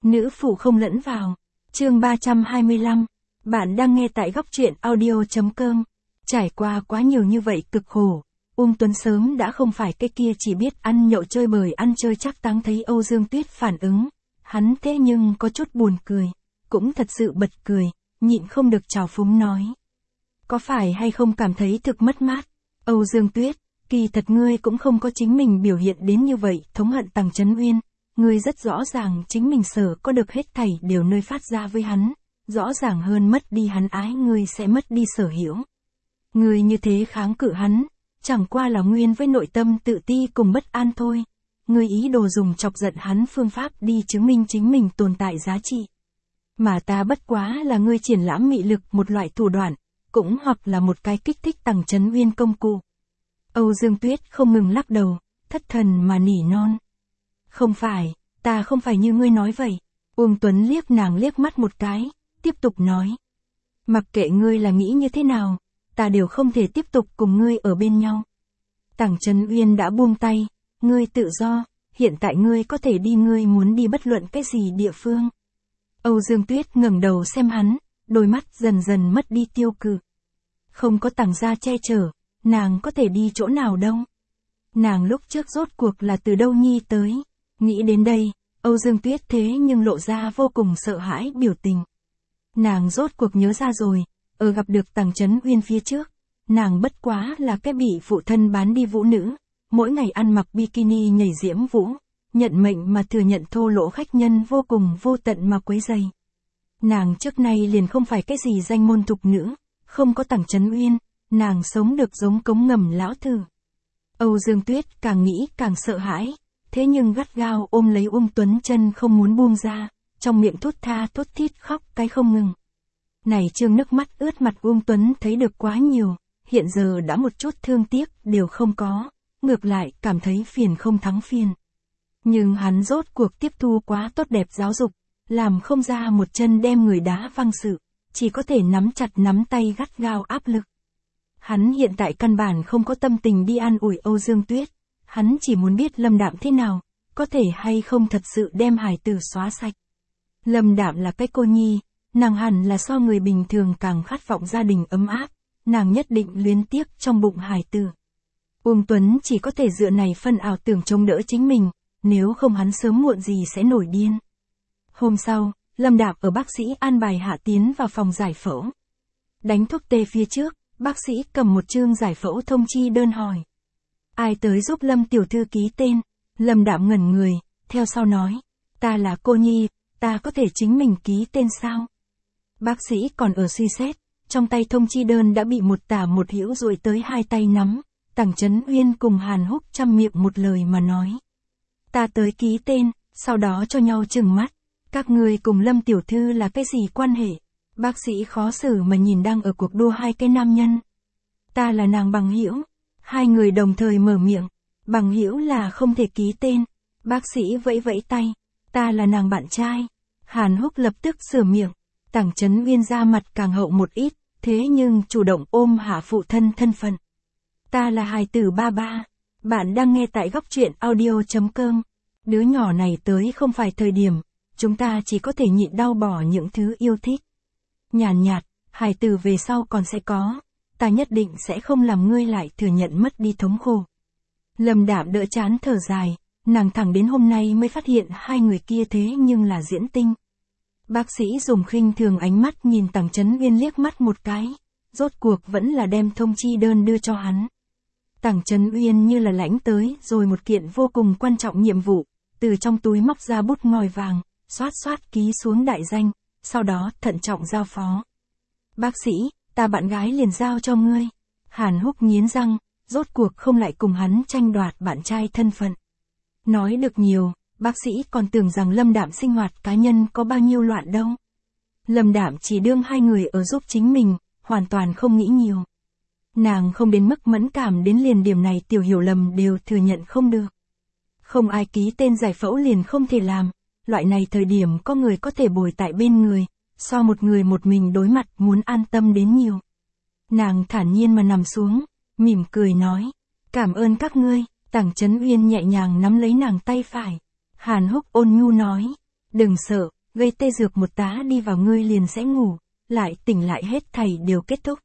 Nữ phụ không lẫn vào. Chương 325. Bạn đang nghe tại góc truyện audio.com. Trải qua quá nhiều như vậy cực khổ, Tuấn sớm đã không phải cái kia chỉ biết ăn nhậu chơi bời ăn chơi chắc táng. Thấy Âu Dương Tuyết phản ứng, hắn thế nhưng có chút buồn cười, cũng thật sự bật cười, nhịn không được trào phúng nói. Có phải hay không cảm thấy thực mất mát? Âu Dương Tuyết, kỳ thật ngươi cũng không có chính mình biểu hiện đến như vậy. Thống hận Tằng Chấn Uyên, ngươi rất rõ ràng chính mình sở có được hết thảy đều nơi phát ra với hắn, rõ ràng hơn mất đi hắn ái ngươi sẽ mất đi sở hữu. Ngươi như thế kháng cự hắn, chẳng qua là nguyên với nội tâm tự ti cùng bất an thôi. Ngươi ý đồ dùng chọc giận hắn phương pháp đi chứng minh chính mình tồn tại giá trị. Mà ta bất quá là ngươi triển lãm mị lực một loại thủ đoạn, cũng hoặc là một cái kích thích Tằng Chấn Uyên công cụ. Âu Dương Tuyết không ngừng lắc đầu, thất thần mà nỉ non. Không phải, ta không phải như ngươi nói vậy. Tuấn liếc nàng liếc mắt một cái, tiếp tục nói. Mặc kệ ngươi là nghĩ như thế nào, ta đều không thể tiếp tục cùng ngươi ở bên nhau. Tằng Chấn Uyên đã buông tay, ngươi tự do, hiện tại ngươi có thể đi ngươi muốn đi bất luận cái gì địa phương. Âu Dương Tuyết ngẩng đầu xem hắn, đôi mắt dần dần mất đi tiêu cự. Không có Tằng gia che chở, nàng có thể đi chỗ nào đâu. Nàng lúc trước rốt cuộc là từ đâu nhi tới. Nghĩ đến đây, Âu Dương Tuyết thế nhưng lộ ra vô cùng sợ hãi biểu tình. Nàng rốt cuộc nhớ ra rồi, ở gặp được Tằng Chấn Uyên phía trước, nàng bất quá là cái bị phụ thân bán đi vũ nữ, mỗi ngày ăn mặc bikini nhảy diễm vũ, nhận mệnh mà thừa nhận thô lỗ khách nhân vô cùng vô tận mà quấy rầy. Nàng trước nay liền không phải cái gì danh môn thục nữ, không có Tằng Chấn Uyên, nàng sống được giống cống ngầm lão thử. Âu Dương Tuyết càng nghĩ càng sợ hãi, thế nhưng gắt gao ôm lấy Tuấn chân không muốn buông ra, trong miệng thốt tha thốt thít khóc cái không ngừng. Này trương nước mắt ướt mặt Tuấn thấy được quá nhiều, hiện giờ đã một chút thương tiếc đều không có, ngược lại cảm thấy phiền không thắng phiền. Nhưng hắn rốt cuộc tiếp thu quá tốt đẹp giáo dục, làm không ra một chân đem người đá văng sự, chỉ có thể nắm chặt nắm tay gắt gao áp lực. Hắn hiện tại căn bản không có tâm tình đi an ủi Âu Dương Tuyết, hắn chỉ muốn biết Lâm Đạm thế nào, có thể hay không thật sự đem hài tử xóa sạch. Lâm Đạm là cái cô nhi, nàng hẳn là so người bình thường càng khát vọng gia đình ấm áp, nàng nhất định luyến tiếc trong bụng hài tử. Tuấn chỉ có thể dựa này phân ảo tưởng chống đỡ chính mình, nếu không hắn sớm muộn gì sẽ nổi điên. Hôm sau, Lâm Đạm ở bác sĩ an bài hạ tiến vào phòng giải phẫu. Đánh thuốc tê phía trước, bác sĩ cầm một chương giải phẫu thông chi đơn hỏi. Ai tới giúp Lâm tiểu thư ký tên? Lâm Đạm ngẩn người, theo sau nói. Ta là cô nhi, ta có thể chính mình ký tên sao? Bác sĩ còn ở suy xét, trong tay thông chi đơn đã bị một tả một hữu duỗi tới hai tay nắm. Tằng Chấn Uyên cùng Hàn Húc chăm miệng một lời mà nói. Ta tới ký tên, sau đó cho nhau trừng mắt. Các người cùng Lâm tiểu thư là cái gì quan hệ? Bác sĩ khó xử mà nhìn đang ở cuộc đua hai cái nam nhân. Ta là nàng bằng hữu. Hai người đồng thời mở miệng. Bằng hữu là không thể ký tên. Bác sĩ vẫy vẫy tay. Ta là nàng bạn trai. Hàn Húc lập tức sửa miệng. Tằng Chấn Uyên ra mặt càng hậu một ít, thế nhưng chủ động ôm hạ phụ thân thân phận. Ta là hài tử ba ba. Bạn đang nghe tại góc truyện audio.com. Đứa nhỏ này tới không phải thời điểm, chúng ta chỉ có thể nhịn đau bỏ những thứ yêu thích. Nhàn nhạt, hài tử về sau còn sẽ có, ta nhất định sẽ không làm ngươi lại thừa nhận mất đi thống khổ. Lâm Đạm đỡ chán thở dài, nàng thẳng đến hôm nay mới phát hiện hai người kia thế nhưng là diễn tinh. Bác sĩ dùng khinh thường ánh mắt nhìn Tằng Chấn Uyên liếc mắt một cái, rốt cuộc vẫn là đem thông chi đơn đưa cho hắn. Tằng Chấn Uyên như là lãnh tới rồi một kiện vô cùng quan trọng nhiệm vụ, từ trong túi móc ra bút ngòi vàng, xoát xoát ký xuống đại danh, sau đó thận trọng giao phó. Bác sĩ, ta bạn gái liền giao cho ngươi. Hàn Húc nghiến răng, rốt cuộc không lại cùng hắn tranh đoạt bạn trai thân phận. Nói được nhiều, bác sĩ còn tưởng rằng Lâm Đạm sinh hoạt cá nhân có bao nhiêu loạn đâu. Lâm Đạm chỉ đương hai người ở giúp chính mình, hoàn toàn không nghĩ nhiều. Nàng không đến mức mẫn cảm đến liền điểm này tiểu hiểu lầm đều thừa nhận không được. Không ai ký tên giải phẫu liền không thể làm, loại này thời điểm có người có thể bồi tại bên người, so một người một mình đối mặt muốn an tâm đến nhiều. Nàng thản nhiên mà nằm xuống, mỉm cười nói, cảm ơn các ngươi. Tằng Chấn Uyên nhẹ nhàng nắm lấy nàng tay phải. Hàn Húc ôn nhu nói, đừng sợ, gây tê dược một tá đi vào ngươi liền sẽ ngủ, lại tỉnh lại hết thảy đều kết thúc.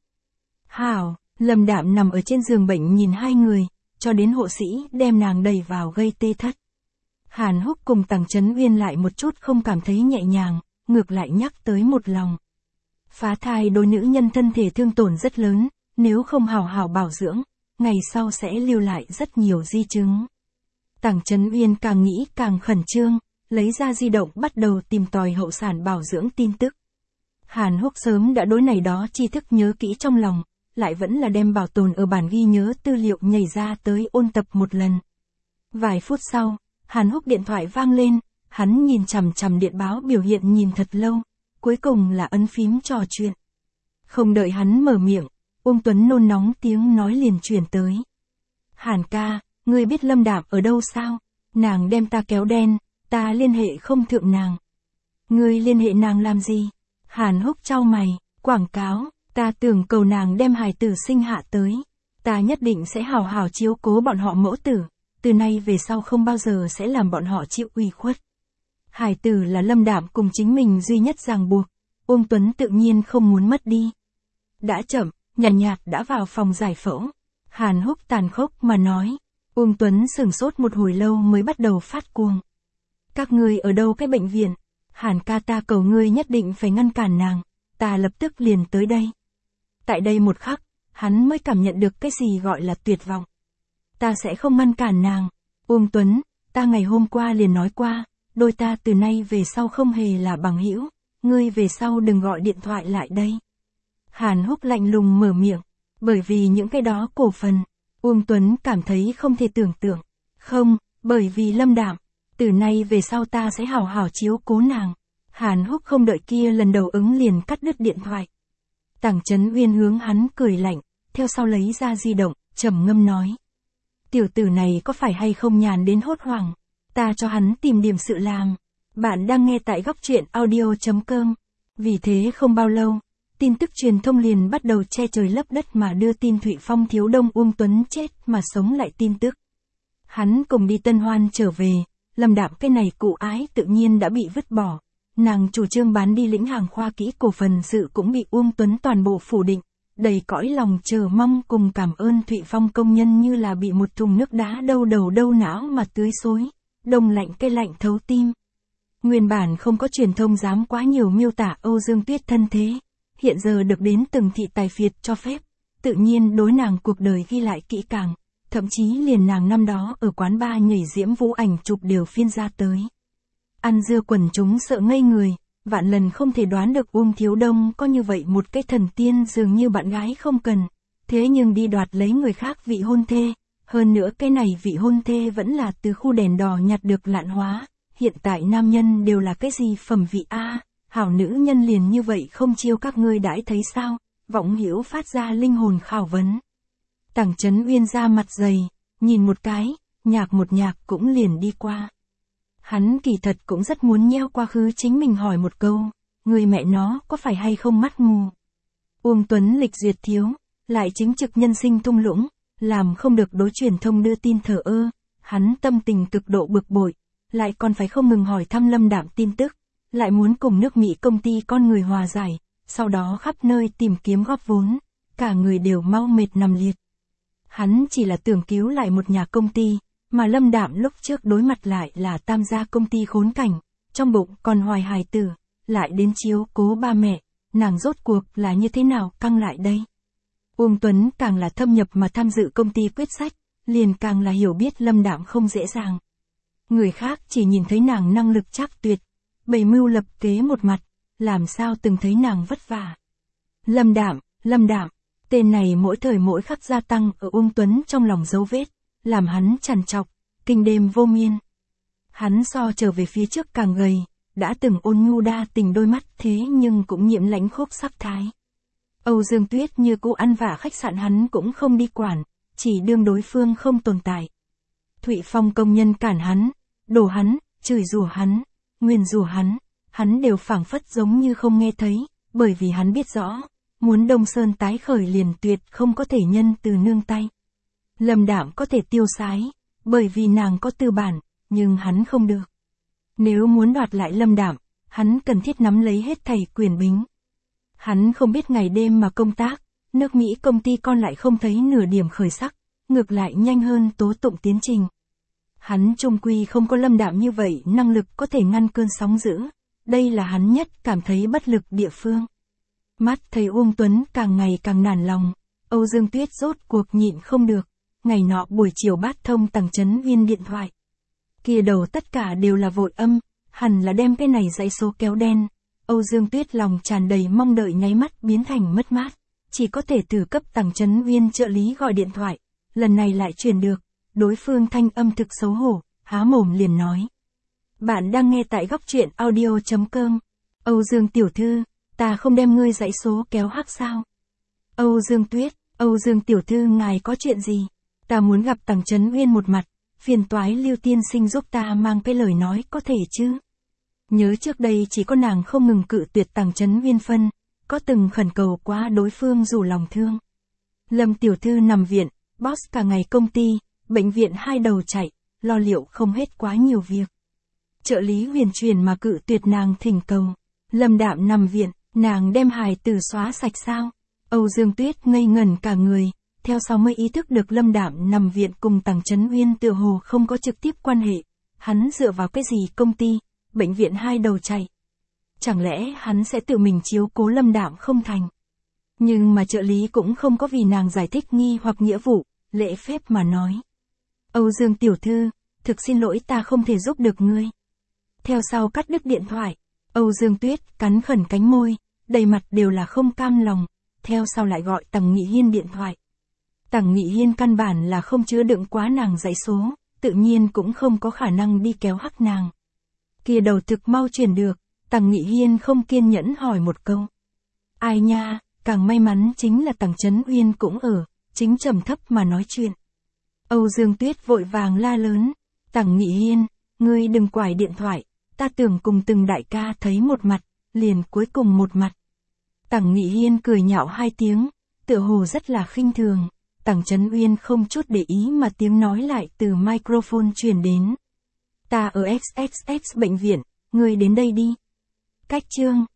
Hảo, Lâm Đạm nằm ở trên giường bệnh nhìn hai người, cho đến hộ sĩ đem nàng đẩy vào gây tê thất. Hàn Húc cùng Tằng Chấn Uyên lại một chút không cảm thấy nhẹ nhàng, ngược lại nhắc tới một lòng. Phá thai đối nữ nhân thân thể thương tổn rất lớn, nếu không hào hào bảo dưỡng, ngày sau sẽ lưu lại rất nhiều di chứng. Tằng Chấn Uyên càng nghĩ càng khẩn trương, lấy ra di động bắt đầu tìm tòi hậu sản bảo dưỡng tin tức. Hàn Húc sớm đã đối này đó tri thức nhớ kỹ trong lòng, lại vẫn là đem bảo tồn ở bản ghi nhớ tư liệu nhảy ra tới ôn tập một lần. Vài phút sau, Hàn Húc điện thoại vang lên, hắn nhìn chằm chằm điện báo biểu hiện nhìn thật lâu, cuối cùng là ấn phím trò chuyện. Không đợi hắn mở miệng, Uông Tuấn nôn nóng tiếng nói liền truyền tới. Hàn ca, ngươi biết Lâm Đạm ở đâu sao? Nàng đem ta kéo đen, ta liên hệ không thượng nàng. Ngươi liên hệ nàng làm gì? Hàn Húc chau mày, quảng cáo, ta tưởng cầu nàng đem hài tử sinh hạ tới. Ta nhất định sẽ hào hào chiếu cố bọn họ mẫu tử, từ nay về sau không bao giờ sẽ làm bọn họ chịu ủy khuất. Hài tử là Lâm Đạm cùng chính mình duy nhất ràng buộc, Uông Tuấn tự nhiên không muốn mất đi. Đã chậm, nhàn nhạt đã vào phòng giải phẫu. Hàn Húc tàn khốc mà nói. Uông Tuấn sửng sốt một hồi lâu mới bắt đầu phát cuồng. Các ngươi ở đâu cái bệnh viện? Hàn ca, ta cầu ngươi nhất định phải ngăn cản nàng, ta lập tức liền tới đây. Tại đây một khắc, hắn mới cảm nhận được cái gì gọi là tuyệt vọng. Ta sẽ không ngăn cản nàng. Uông Tuấn, ta ngày hôm qua liền nói qua, đôi ta từ nay về sau không hề là bằng hữu, ngươi về sau đừng gọi điện thoại lại đây. Hàn Húc lạnh lùng mở miệng, bởi vì những cái đó cổ phần. Uông Tuấn cảm thấy không thể tưởng tượng. Không, bởi vì Lâm Đạm, từ nay về sau ta sẽ hào hào chiếu cố nàng. Hàn Húc không đợi kia lần đầu ứng liền cắt đứt điện thoại. Tằng Chấn Uyên hướng hắn cười lạnh, theo sau lấy ra di động, trầm ngâm nói. Tiểu tử này có phải hay không nhàn đến hốt hoảng, ta cho hắn tìm điểm sự làm. Bạn đang nghe tại góc truyện audio.com. Vì thế không bao lâu, tin tức truyền thông liền bắt đầu che trời lấp đất mà đưa tin Thụy Phong thiếu đông Uông Tuấn chết mà sống lại tin tức. Hắn cùng đi Tân Hoan trở về, Lâm Đạm cái này cụ ái tự nhiên đã bị vứt bỏ. Nàng chủ trương bán đi lĩnh hàng khoa kỹ cổ phần sự cũng bị Uông Tuấn toàn bộ phủ định, đầy cõi lòng chờ mong cùng cảm ơn Thụy Phong công nhân như là bị một thùng nước đá đâu đầu đâu não mà tưới xối, đông lạnh cái lạnh thấu tim. Nguyên bản không có truyền thông dám quá nhiều miêu tả Âu Dương Tuyết thân thế, hiện giờ được đến từng thị tài phiệt cho phép, tự nhiên đối nàng cuộc đời ghi lại kỹ càng, thậm chí liền nàng năm đó ở quán bar nhảy diễm vũ ảnh chụp đều phiên ra tới. Ăn dưa quần chúng sợ ngây người, vạn lần không thể đoán được Uông Thiếu Đông có như vậy một cái thần tiên dường như bạn gái không cần, thế nhưng đi đoạt lấy người khác vị hôn thê, hơn nữa cái này vị hôn thê vẫn là từ khu đèn đỏ nhặt được lạn hóa, hiện tại nam nhân đều là cái gì phẩm vị a, hảo nữ nhân liền như vậy không chiêu các ngươi đãi thấy sao? Võng Hiểu phát ra linh hồn khảo vấn. Tằng Chấn Uyên ra mặt dày, nhìn một cái, nhạc một nhạc cũng liền đi qua. Hắn kỳ thật cũng rất muốn nheo quá khứ chính mình hỏi một câu, người mẹ nó có phải hay không mắt mù? Uông Tuấn lịch duyệt thiếu, lại chính trực nhân sinh thung lũng, làm không được đối truyền thông đưa tin thờ ơ, hắn tâm tình cực độ bực bội, lại còn phải không ngừng hỏi thăm Lâm Đạm tin tức, lại muốn cùng nước Mỹ công ty con người hòa giải, sau đó khắp nơi tìm kiếm góp vốn, cả người đều mau mệt nằm liệt. Hắn chỉ là tưởng cứu lại một nhà công ty, mà Lâm Đạm lúc trước đối mặt lại là tam gia công ty khốn cảnh, trong bụng còn hoài hài tử, lại đến chiếu cố ba mẹ, nàng rốt cuộc là như thế nào căng lại đây. Uông Tuấn càng là thâm nhập mà tham dự công ty quyết sách, liền càng là hiểu biết Lâm Đạm không dễ dàng. Người khác chỉ nhìn thấy nàng năng lực chắc tuyệt, bày mưu lập kế một mặt, làm sao từng thấy nàng vất vả. Lâm Đạm, tên này mỗi thời mỗi khắc gia tăng ở Uông Tuấn trong lòng dấu vết, làm hắn trằn trọc, kinh đêm vô miên. Hắn so trở về phía trước càng gầy, đã từng ôn nhu đa tình đôi mắt thế nhưng cũng nhiễm lãnh khốc sắc thái. Âu Dương Tuyết như cũ ăn vạ khách sạn hắn cũng không đi quản, chỉ đương đối phương không tồn tại. Thụy Phong công nhân cản hắn, đổ hắn, chửi rủa hắn, nguyền rủa hắn đều phảng phất giống như không nghe thấy, bởi vì hắn biết rõ, muốn Đông Sơn tái khởi liền tuyệt không có thể nhân từ nương tay. Lâm Đạm có thể tiêu sái, bởi vì nàng có tư bản, nhưng hắn không được. Nếu muốn đoạt lại Lâm Đạm, hắn cần thiết nắm lấy hết thảy quyền bính. Hắn không biết ngày đêm mà công tác, nước Mỹ công ty con lại không thấy nửa điểm khởi sắc, ngược lại nhanh hơn tố tụng tiến trình. Hắn chung quy không có Lâm Đạm như vậy năng lực có thể ngăn cơn sóng dữ, đây là hắn nhất cảm thấy bất lực địa phương. Mắt thấy Uông Tuấn càng ngày càng nản lòng, Âu Dương Tuyết rốt cuộc nhịn không được, ngày nọ buổi chiều bát thông Tằng Chấn Uyên điện thoại. Kia đầu tất cả đều là vội âm, hẳn là đem cái này dãy số kéo đen. Âu Dương Tuyết lòng tràn đầy mong đợi nháy mắt biến thành mất mát, chỉ có thể từ cấp Tằng Chấn Uyên trợ lý gọi điện thoại, lần này lại truyền được, đối phương thanh âm thực xấu hổ, há mồm liền nói. Bạn đang nghe tại góc truyện audio.com. Âu Dương tiểu thư, ta không đem ngươi dãy số kéo hắc sao? Âu Dương Tuyết, Âu Dương tiểu thư ngài có chuyện gì? Ta muốn gặp Tằng Chấn Uyên một mặt, phiền toái Lưu tiên sinh giúp ta mang cái lời nói có thể chứ? Nhớ trước đây chỉ có nàng không ngừng cự tuyệt Tằng Chấn Uyên phân, có từng khẩn cầu quá đối phương dù lòng thương. Lâm tiểu thư nằm viện, boss cả ngày công ty, bệnh viện hai đầu chạy, lo liệu không hết quá nhiều việc. Trợ lý huyền truyền mà cự tuyệt nàng thỉnh cầu. Lâm Đạm nằm viện, nàng đem hài tử xóa sạch sao? Âu Dương Tuyết ngây ngẩn cả người, theo sau mới ý thức được Lâm Đạm nằm viện cùng Tằng Chấn Uyên tựa hồ không có trực tiếp quan hệ. Hắn dựa vào cái gì công ty, bệnh viện hai đầu chạy? Chẳng lẽ hắn sẽ tự mình chiếu cố Lâm Đạm không thành? Nhưng mà trợ lý cũng không có vì nàng giải thích nghi hoặc nghĩa vụ, lễ phép mà nói. Âu Dương tiểu thư, thực xin lỗi ta không thể giúp được ngươi. Theo sau cắt đứt điện thoại, Âu Dương Tuyết cắn khẩn cánh môi, đầy mặt đều là không cam lòng, theo sau lại gọi Tằng Nghị Hiên điện thoại. Tằng Nghị Hiên căn bản là không chứa đựng quá nàng dãy số, tự nhiên cũng không có khả năng đi kéo hắc nàng. Kia đầu thực mau truyền được, Tằng Nghị Hiên không kiên nhẫn hỏi một câu. Ai nha, càng may mắn chính là Tằng Chấn Uyên cũng ở, chính trầm thấp mà nói chuyện. Âu Dương Tuyết vội vàng la lớn, Tằng Nghị Hiên, ngươi đừng quải điện thoại, ta tưởng cùng từng đại ca thấy một mặt, liền cuối cùng một mặt. Tằng Nghị Hiên cười nhạo hai tiếng, tựa hồ rất là khinh thường. Tằng Chấn Uyên không chút để ý mà tiếng nói lại từ microphone truyền đến. Ta ở XXX bệnh viện, ngươi đến đây đi. Cách chương